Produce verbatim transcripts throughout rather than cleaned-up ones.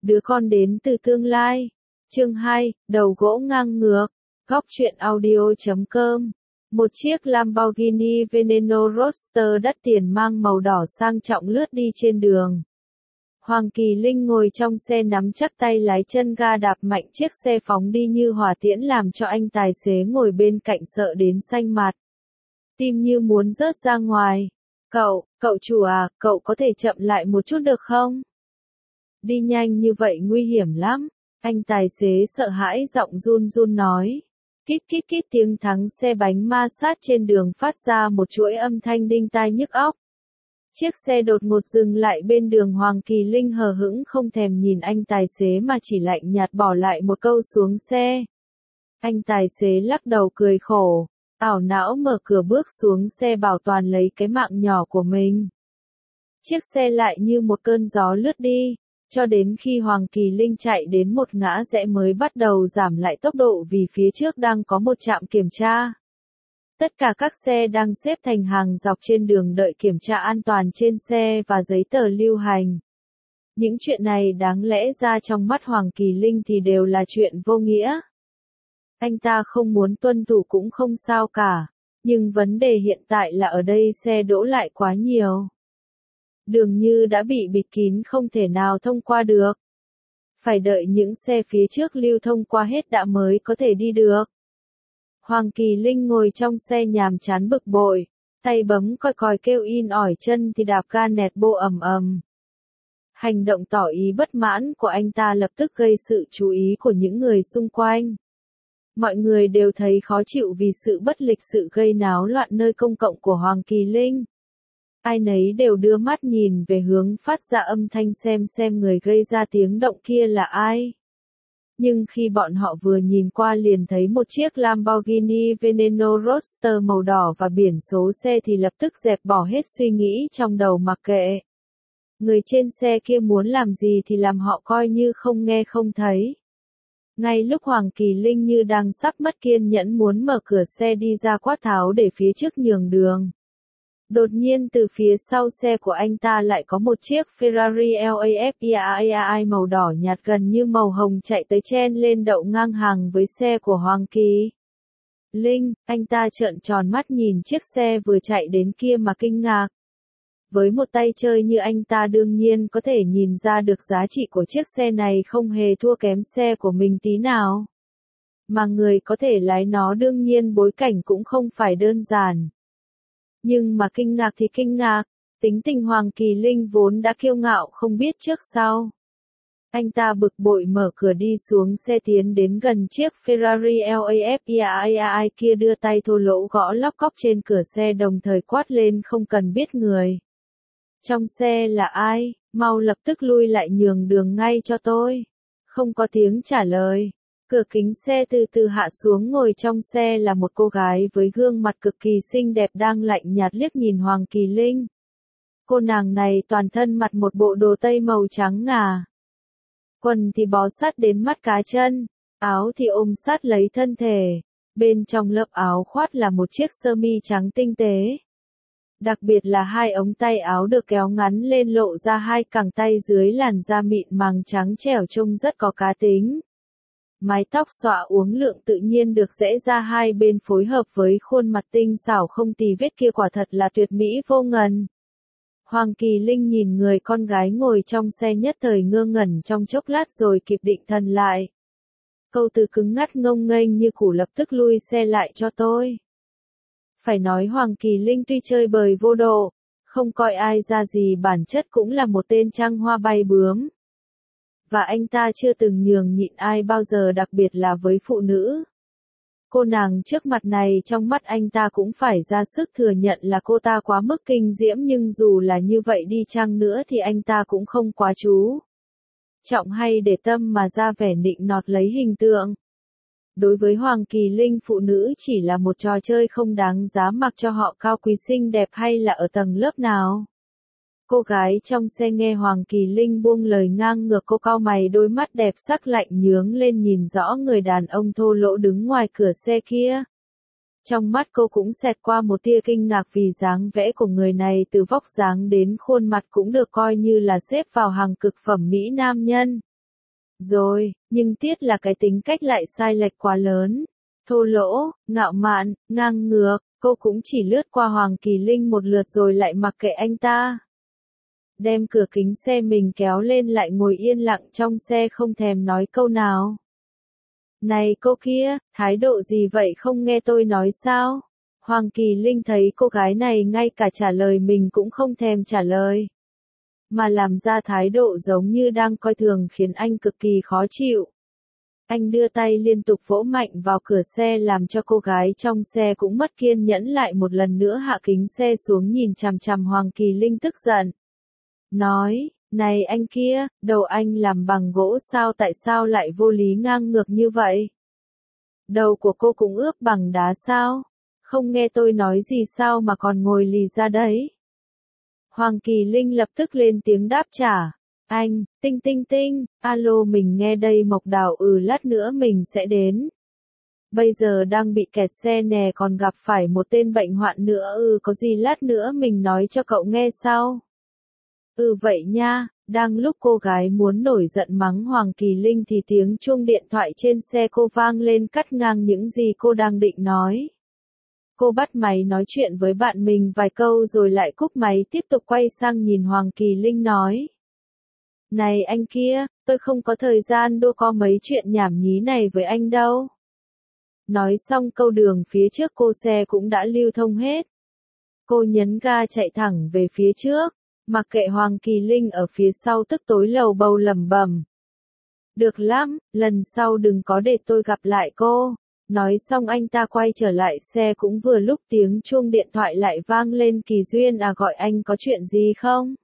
Đứa con đến từ tương lai. Chương hai, đầu gỗ ngang ngược. Góc truyện audio chấm com. Một chiếc Lamborghini Veneno Roadster đắt tiền mang màu đỏ sang trọng lướt đi trên đường. Hoàng Kỳ Linh ngồi trong xe nắm chắc tay lái, chân ga đạp mạnh, chiếc xe phóng đi như hỏa tiễn làm cho anh tài xế ngồi bên cạnh sợ đến xanh mặt. Tim như muốn rớt ra ngoài. Cậu, cậu chủ à, cậu có thể chậm lại một chút được không? Đi nhanh như vậy nguy hiểm lắm. Anh tài xế sợ hãi giọng run run nói. Kít kít kít, tiếng thắng xe bánh ma sát trên đường phát ra một chuỗi âm thanh đinh tai nhức óc. Chiếc xe đột ngột dừng lại bên đường. Hoàng Kỳ Linh hờ hững không thèm nhìn anh tài xế mà chỉ lạnh nhạt bỏ lại một câu xuống xe. Anh tài xế lắc đầu cười khổ, ảo não mở cửa bước xuống xe bảo toàn lấy cái mạng nhỏ của mình. Chiếc xe lại như một cơn gió lướt đi, cho đến khi Hoàng Kỳ Linh chạy đến một ngã rẽ mới bắt đầu giảm lại tốc độ vì phía trước đang có một trạm kiểm tra. Tất cả các xe đang xếp thành hàng dọc trên đường đợi kiểm tra an toàn trên xe và giấy tờ lưu hành. Những chuyện này đáng lẽ ra trong mắt Hoàng Kỳ Linh thì đều là chuyện vô nghĩa. Anh ta không muốn tuân thủ cũng không sao cả, nhưng vấn đề hiện tại là ở đây xe đỗ lại quá nhiều. Đường như đã bị bịt kín, không thể nào thông qua được. Phải đợi những xe phía trước lưu thông qua hết đã mới có thể đi được. Hoàng Kỳ Linh ngồi trong xe nhàm chán bực bội, tay bấm còi còi kêu in ỏi, chân thì đạp ga nẹt bô ầm ầm. Hành động tỏ ý bất mãn của anh ta lập tức gây sự chú ý của những người xung quanh. Mọi người đều thấy khó chịu vì sự bất lịch sự gây náo loạn nơi công cộng của Hoàng Kỳ Linh. Ai nấy đều đưa mắt nhìn về hướng phát ra âm thanh xem xem người gây ra tiếng động kia là ai. Nhưng khi bọn họ vừa nhìn qua liền thấy một chiếc Lamborghini Veneno Roadster màu đỏ và biển số xe thì lập tức dẹp bỏ hết suy nghĩ trong đầu mặc kệ. Người trên xe kia muốn làm gì thì làm, họ coi như không nghe không thấy. Ngay lúc Hoàng Kỳ Linh như đang sắp mất kiên nhẫn muốn mở cửa xe đi ra quát tháo để phía trước nhường đường. Đột nhiên từ phía sau xe của anh ta lại có một chiếc Ferrari Lafayette màu đỏ nhạt gần như màu hồng chạy tới chen lên đậu ngang hàng với xe của Hoàng Kỳ Linh. Anh ta trợn tròn mắt nhìn chiếc xe vừa chạy đến kia mà kinh ngạc. Với một tay chơi như anh ta đương nhiên có thể nhìn ra được giá trị của chiếc xe này không hề thua kém xe của mình tí nào. Mà người có thể lái nó đương nhiên bối cảnh cũng không phải đơn giản. Nhưng mà kinh ngạc thì kinh ngạc, tính tình Hoàng Kỳ Linh vốn đã kiêu ngạo không biết trước sau. Anh ta bực bội mở cửa đi xuống xe tiến đến gần chiếc Ferrari Lafayette kia, đưa tay thô lỗ gõ lóc cóc trên cửa xe đồng thời quát lên không cần biết người trong xe là ai, mau lập tức lui lại nhường đường ngay cho tôi. Không có tiếng trả lời. Cửa kính xe từ từ hạ xuống, ngồi trong xe là một cô gái với gương mặt cực kỳ xinh đẹp đang lạnh nhạt liếc nhìn Hoàng Kỳ Linh. Cô nàng này toàn thân mặc một bộ đồ tây màu trắng ngà. Quần thì bó sát đến mắt cá chân, áo thì ôm sát lấy thân thể. Bên trong lớp áo khoác là một chiếc sơ mi trắng tinh tế. Đặc biệt là hai ống tay áo được kéo ngắn lên lộ ra hai cẳng tay dưới làn da mịn màng trắng trẻo trông rất có cá tính. Mái tóc xõa uốn lượn tự nhiên được rẽ ra hai bên phối hợp với khuôn mặt tinh xảo không tì vết kia, quả thật là tuyệt mỹ vô ngần. Hoàng Kỳ Linh nhìn người con gái ngồi trong xe nhất thời ngơ ngẩn trong chốc lát rồi kịp định thần lại. Câu từ cứng ngắt ngông nghênh như củ lập tức lui xe lại cho tôi. Phải nói Hoàng Kỳ Linh tuy chơi bời vô độ, không coi ai ra gì, bản chất cũng là một tên trăng hoa bay bướm. Và anh ta chưa từng nhường nhịn ai bao giờ, đặc biệt là với phụ nữ. Cô nàng trước mặt này trong mắt anh ta cũng phải ra sức thừa nhận là cô ta quá mức kinh diễm, nhưng dù là như vậy đi chăng nữa thì anh ta cũng không quá chú trọng hay để tâm mà ra vẻ nịnh nọt lấy hình tượng. Đối với Hoàng Kỳ Linh, phụ nữ chỉ là một trò chơi không đáng giá mặc cho họ cao quý xinh đẹp hay là ở tầng lớp nào. Cô gái trong xe nghe Hoàng Kỳ Linh buông lời ngang ngược, cô cau mày, đôi mắt đẹp sắc lạnh nhướng lên nhìn rõ người đàn ông thô lỗ đứng ngoài cửa xe kia. Trong mắt cô cũng xẹt qua một tia kinh ngạc vì dáng vẽ của người này từ vóc dáng đến khuôn mặt cũng được coi như là xếp vào hàng cực phẩm mỹ nam nhân. rồi, nhưng tiếc là cái tính cách lại sai lệch quá lớn. Thô lỗ, ngạo mạn, ngang ngược, cô cũng chỉ lướt qua Hoàng Kỳ Linh một lượt rồi lại mặc kệ anh ta. Đem cửa kính xe mình kéo lên lại ngồi yên lặng trong xe không thèm nói câu nào. Này cô kia, thái độ gì vậy không nghe tôi nói sao? Hoàng Kỳ Linh thấy cô gái này ngay cả trả lời mình cũng không thèm trả lời. Mà làm ra thái độ giống như đang coi thường khiến anh cực kỳ khó chịu. Anh đưa tay liên tục vỗ mạnh vào cửa xe làm cho cô gái trong xe cũng mất kiên nhẫn lại một lần nữa hạ kính xe xuống nhìn chằm chằm Hoàng Kỳ Linh tức giận. Nói, này anh kia, đầu anh làm bằng gỗ sao tại sao lại vô lý ngang ngược như vậy? Đầu của cô cũng ướp bằng đá sao? Không nghe tôi nói gì sao mà còn ngồi lì ra đấy? Hoàng Kỳ Linh lập tức lên tiếng đáp trả. Anh, tinh tinh tinh, alo mình nghe đây Mộc Đào ừ lát nữa mình sẽ đến. Bây giờ đang bị kẹt xe nè còn gặp phải một tên bệnh hoạn nữa ừ có gì lát nữa mình nói cho cậu nghe sau. Ừ vậy nha, đang lúc cô gái muốn nổi giận mắng Hoàng Kỳ Linh thì tiếng chuông điện thoại trên xe cô vang lên cắt ngang những gì cô đang định nói. Cô bắt máy nói chuyện với bạn mình vài câu rồi lại cúp máy tiếp tục quay sang nhìn Hoàng Kỳ Linh nói. Này anh kia, tôi không có thời gian đua co mấy chuyện nhảm nhí này với anh đâu. Nói xong câu đường phía trước cô xe cũng đã lưu thông hết. Cô nhấn ga chạy thẳng về phía trước, mặc kệ Hoàng Kỳ Linh ở phía sau tức tối lầu bầu lẩm bẩm. Được lắm, lần sau đừng có để tôi gặp lại cô. Nói xong anh ta quay trở lại xe cũng vừa lúc tiếng chuông điện thoại lại vang lên. Kỳ Duyên à gọi anh có chuyện gì không?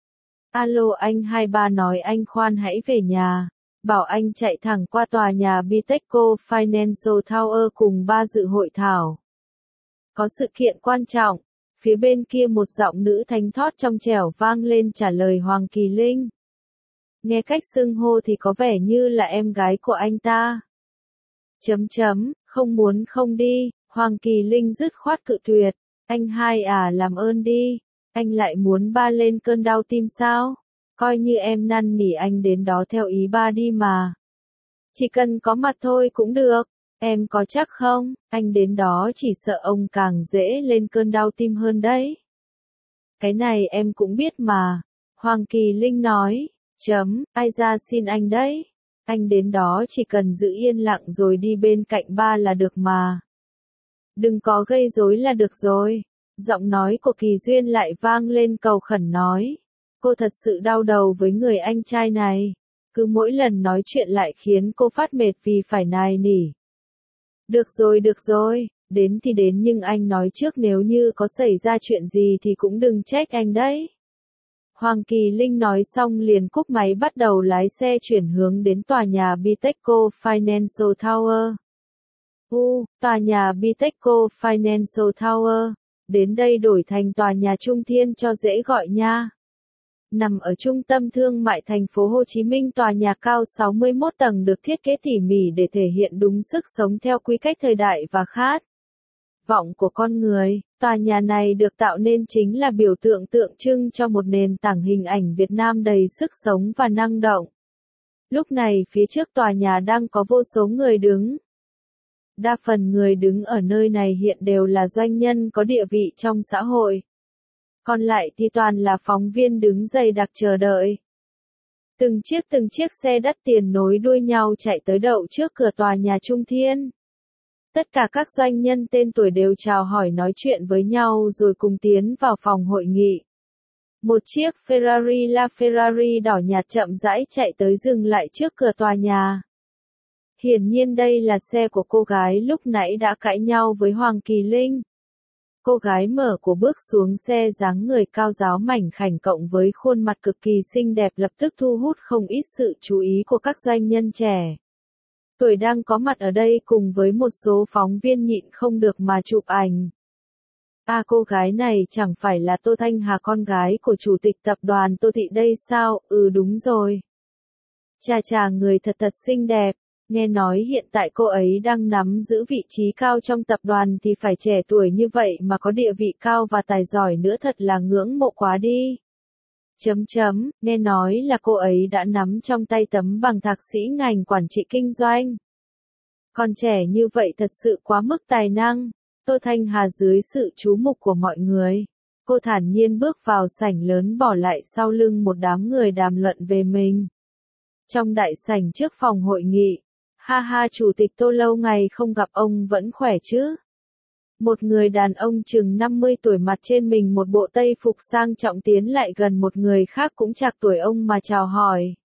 Alo anh hai ba nói anh khoan hãy về nhà. Bảo anh chạy thẳng qua tòa nhà Bitexco Financial Tower cùng ba dự hội thảo. Có sự kiện quan trọng. Phía bên kia một giọng nữ thánh thót trong trẻo vang lên trả lời Hoàng Kỳ Linh. Nghe cách xưng hô thì có vẻ như là em gái của anh ta. Chấm chấm, không muốn không đi, Hoàng Kỳ Linh dứt khoát cự tuyệt. Anh hai à làm ơn đi, anh lại muốn ba lên cơn đau tim sao? Coi như em năn nỉ anh đến đó theo ý ba đi mà. Chỉ cần có mặt thôi cũng được, em có chắc không? Anh đến đó chỉ sợ ông càng dễ lên cơn đau tim hơn đấy. Cái này em cũng biết mà. Hoàng Kỳ Linh nói, chấm, ai ra xin anh đấy. Anh đến đó chỉ cần giữ yên lặng rồi đi bên cạnh ba là được mà. Đừng có gây rối là được rồi. Giọng nói của Kỳ Duyên lại vang lên cầu khẩn nói. Cô thật sự đau đầu với người anh trai này. Cứ mỗi lần nói chuyện lại khiến cô phát mệt vì phải nài nỉ. Được rồi được rồi, đến thì đến nhưng anh nói trước nếu như có xảy ra chuyện gì thì cũng đừng trách anh đấy. Hoàng Kỳ Linh nói xong liền cúp máy bắt đầu lái xe chuyển hướng đến tòa nhà Bitexco Financial Tower. U, tòa nhà Bitexco Financial Tower, đến đây đổi thành tòa nhà Trung Thiên cho dễ gọi nha. Nằm ở trung tâm thương mại thành phố Hồ Chí Minh, tòa nhà cao sáu mươi mốt tầng được thiết kế tỉ mỉ để thể hiện đúng sức sống theo quy cách thời đại và khát vọng của con người. Tòa nhà này được tạo nên chính là biểu tượng tượng trưng cho một nền tảng hình ảnh Việt Nam đầy sức sống và năng động. Lúc này phía trước tòa nhà đang có vô số người đứng. Đa phần người đứng ở nơi này hiện đều là doanh nhân có địa vị trong xã hội. Còn lại thì toàn là phóng viên đứng dày đặc chờ đợi. Từng chiếc từng chiếc xe đắt tiền nối đuôi nhau chạy tới đậu trước cửa tòa nhà Trung Thiên. Tất cả các doanh nhân tên tuổi đều chào hỏi nói chuyện với nhau rồi cùng tiến vào phòng hội nghị. Một chiếc Ferrari LaFerrari đỏ nhạt chậm rãi chạy tới dừng lại trước cửa tòa nhà. Hiển nhiên đây là xe của cô gái lúc nãy đã cãi nhau với Hoàng Kỳ Linh. Cô gái mở của bước xuống xe, dáng người cao ráo mảnh khảnh cộng với khuôn mặt cực kỳ xinh đẹp lập tức thu hút không ít sự chú ý của các doanh nhân trẻ tuổi đang có mặt ở đây cùng với một số phóng viên nhịn không được mà chụp ảnh. À cô gái này chẳng phải là Tô Thanh Hà con gái của chủ tịch tập đoàn Tô Thị đây sao? Ừ đúng rồi. Chà chà người thật thật xinh đẹp. Nghe nói hiện tại cô ấy đang nắm giữ vị trí cao trong tập đoàn thì phải trẻ tuổi như vậy mà có địa vị cao và tài giỏi nữa thật là ngưỡng mộ quá đi. Chấm chấm, nghe nói là cô ấy đã nắm trong tay tấm bằng thạc sĩ ngành quản trị kinh doanh. Còn trẻ như vậy thật sự quá mức tài năng. Tô Thanh Hà dưới sự chú mục của mọi người. Cô thản nhiên bước vào sảnh lớn bỏ lại sau lưng một đám người đàm luận về mình. Trong đại sảnh trước phòng hội nghị. Ha ha, chủ tịch Tô lâu ngày không gặp, ông vẫn khỏe chứ? Một người đàn ông chừng năm mươi tuổi mặt trên mình một bộ tây phục sang trọng tiến lại gần một người khác cũng chạc tuổi ông mà chào hỏi.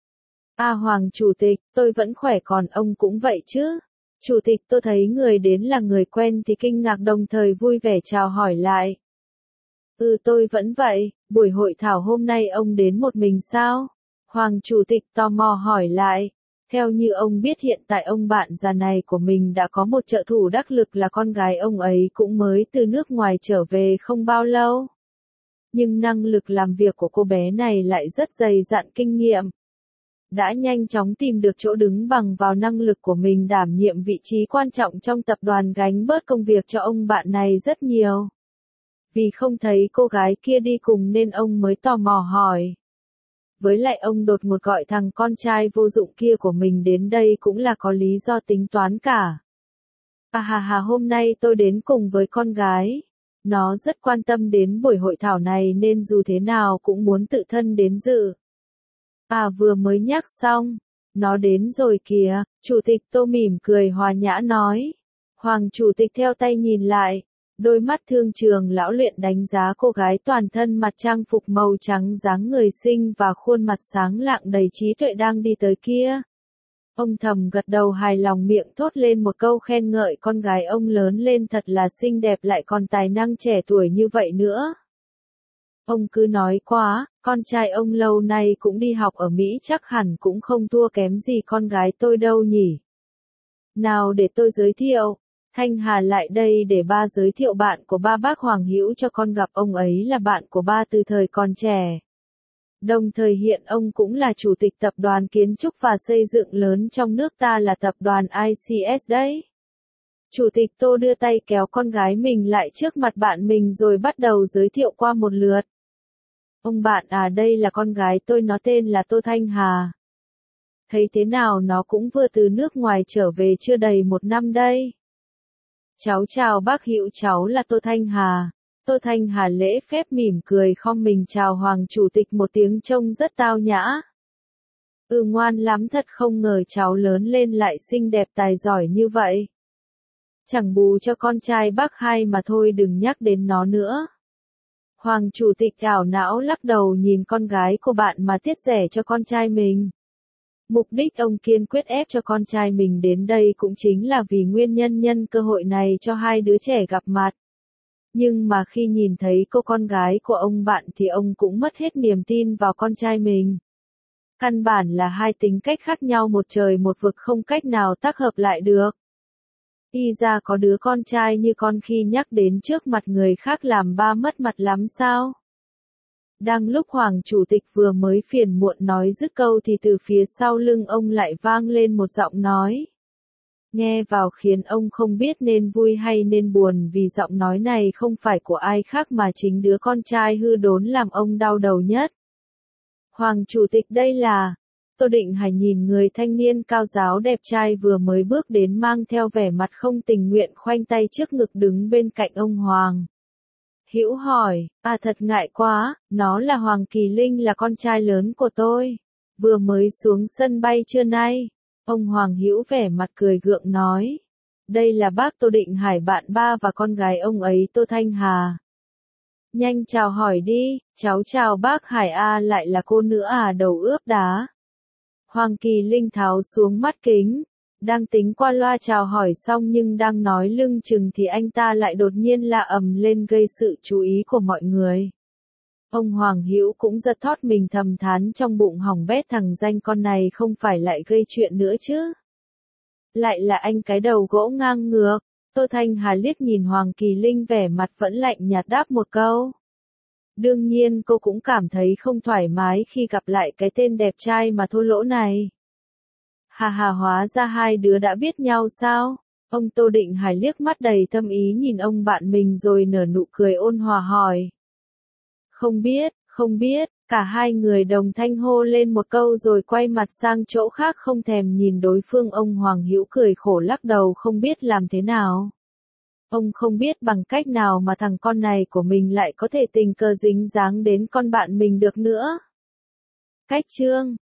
À Hoàng chủ tịch, tôi vẫn khỏe, còn ông cũng vậy chứ? Chủ tịch Tô thấy người đến là người quen thì kinh ngạc đồng thời vui vẻ chào hỏi lại. Ừ, tôi vẫn vậy. Buổi hội thảo hôm nay ông đến một mình sao? Hoàng chủ tịch tò mò hỏi lại. Theo như ông biết hiện tại ông bạn già này của mình đã có một trợ thủ đắc lực là con gái ông ấy cũng mới từ nước ngoài trở về không bao lâu. Nhưng năng lực làm việc của cô bé này lại rất dày dặn kinh nghiệm. Đã nhanh chóng tìm được chỗ đứng bằng vào năng lực của mình đảm nhiệm vị trí quan trọng trong tập đoàn, gánh bớt công việc cho ông bạn này rất nhiều. Vì không thấy cô gái kia đi cùng nên ông mới tò mò hỏi. Với lại ông đột ngột gọi thằng con trai vô dụng kia của mình đến đây cũng là có lý do tính toán cả. À hà hà, hôm nay tôi đến cùng với con gái. Nó rất quan tâm đến buổi hội thảo này nên dù thế nào cũng muốn tự thân đến dự. À vừa mới nhắc xong. Nó đến rồi kìa, chủ tịch Tô mỉm cười hòa nhã nói. Hoàng chủ tịch theo tay nhìn lại. Đôi mắt thương trường lão luyện đánh giá cô gái toàn thân mặc trang phục màu trắng, dáng người xinh và khuôn mặt sáng lạng đầy trí tuệ đang đi tới kia. Ông thầm gật đầu hài lòng, miệng thốt lên một câu khen ngợi con gái ông lớn lên thật là xinh đẹp lại còn tài năng trẻ tuổi như vậy nữa. Ông cứ nói quá, con trai ông lâu nay cũng đi học ở Mỹ chắc hẳn cũng không thua kém gì con gái tôi đâu nhỉ. Nào để tôi giới thiệu. Thanh Hà lại đây để ba giới thiệu bạn của ba, bác Hoàng Hữu cho con gặp. Ông ấy là bạn của ba từ thời còn trẻ. Đồng thời hiện ông cũng là chủ tịch tập đoàn kiến trúc và xây dựng lớn trong nước ta là tập đoàn i xê ét đấy. Chủ tịch Tô đưa tay kéo con gái mình lại trước mặt bạn mình rồi bắt đầu giới thiệu qua một lượt. Ông bạn à, đây là con gái tôi, nó tên là Tô Thanh Hà. Thấy thế nào nó cũng vừa từ nước ngoài trở về chưa đầy một năm đây. Cháu chào bác Hữu, cháu là Tô Thanh Hà. Tô Thanh Hà lễ phép mỉm cười khom mình chào Hoàng chủ tịch một tiếng trông rất tao nhã. Ừ, ngoan lắm thật, không ngờ cháu lớn lên lại xinh đẹp tài giỏi như vậy. Chẳng bù cho con trai bác hai mà thôi, đừng nhắc đến nó nữa. Hoàng chủ tịch ảo não lắc đầu nhìn con gái của bạn mà tiếc rẻ cho con trai mình. Mục đích ông kiên quyết ép cho con trai mình đến đây cũng chính là vì nguyên nhân nhân cơ hội này cho hai đứa trẻ gặp mặt. Nhưng mà khi nhìn thấy cô con gái của ông bạn thì ông cũng mất hết niềm tin vào con trai mình. Căn bản là hai tính cách khác nhau một trời một vực, không cách nào tác hợp lại được. Y ra có đứa con trai như con khi nhắc đến trước mặt người khác làm ba mất mặt lắm sao? Đang lúc Hoàng chủ tịch vừa mới phiền muộn nói dứt câu thì từ phía sau lưng ông lại vang lên một giọng nói. Nghe vào khiến ông không biết nên vui hay nên buồn, vì giọng nói này không phải của ai khác mà chính đứa con trai hư đốn làm ông đau đầu nhất. Hoàng chủ tịch, đây là... Tô Định Hải nhìn người thanh niên cao ráo đẹp trai vừa mới bước đến mang theo vẻ mặt không tình nguyện khoanh tay trước ngực đứng bên cạnh ông Hoàng Hữu hỏi, à thật ngại quá, nó là Hoàng Kỳ Linh, là con trai lớn của tôi. Vừa mới xuống sân bay trưa nay. Ông Hoàng Hữu vẻ mặt cười gượng nói. Đây là bác Tô Định Hải, bạn ba và con gái ông ấy Tô Thanh Hà. Nhanh chào hỏi đi, cháu chào bác Hải. A, lại là cô nữa à, đầu ướp đá. Hoàng Kỳ Linh tháo xuống mắt kính. Đang tính qua loa chào hỏi xong nhưng đang nói lưng chừng thì anh ta lại đột nhiên la ầm lên gây sự chú ý của mọi người. Ông Hoàng Hữu cũng giật thót mình, thầm thán trong bụng, hỏng bét, thằng danh con này không phải lại gây chuyện nữa chứ. Lại là anh cái đầu gỗ ngang ngược. Tô Thanh Hà liếc nhìn Hoàng Kỳ Linh vẻ mặt vẫn lạnh nhạt đáp một câu. Đương nhiên cô cũng cảm thấy không thoải mái khi gặp lại cái tên đẹp trai mà thô lỗ này. Hà hà, hóa ra hai đứa đã biết nhau sao? Ông Tô Định Hải liếc mắt đầy thâm ý nhìn ông bạn mình rồi nở nụ cười ôn hòa hỏi. Không biết, không biết, Cả hai người đồng thanh hô lên một câu rồi quay mặt sang chỗ khác không thèm nhìn đối phương. Ông Hoàng Hữu cười khổ lắc đầu không biết làm thế nào. Ông không biết bằng cách nào mà thằng con này của mình lại có thể tình cờ dính dáng đến con bạn mình được nữa. Cách chương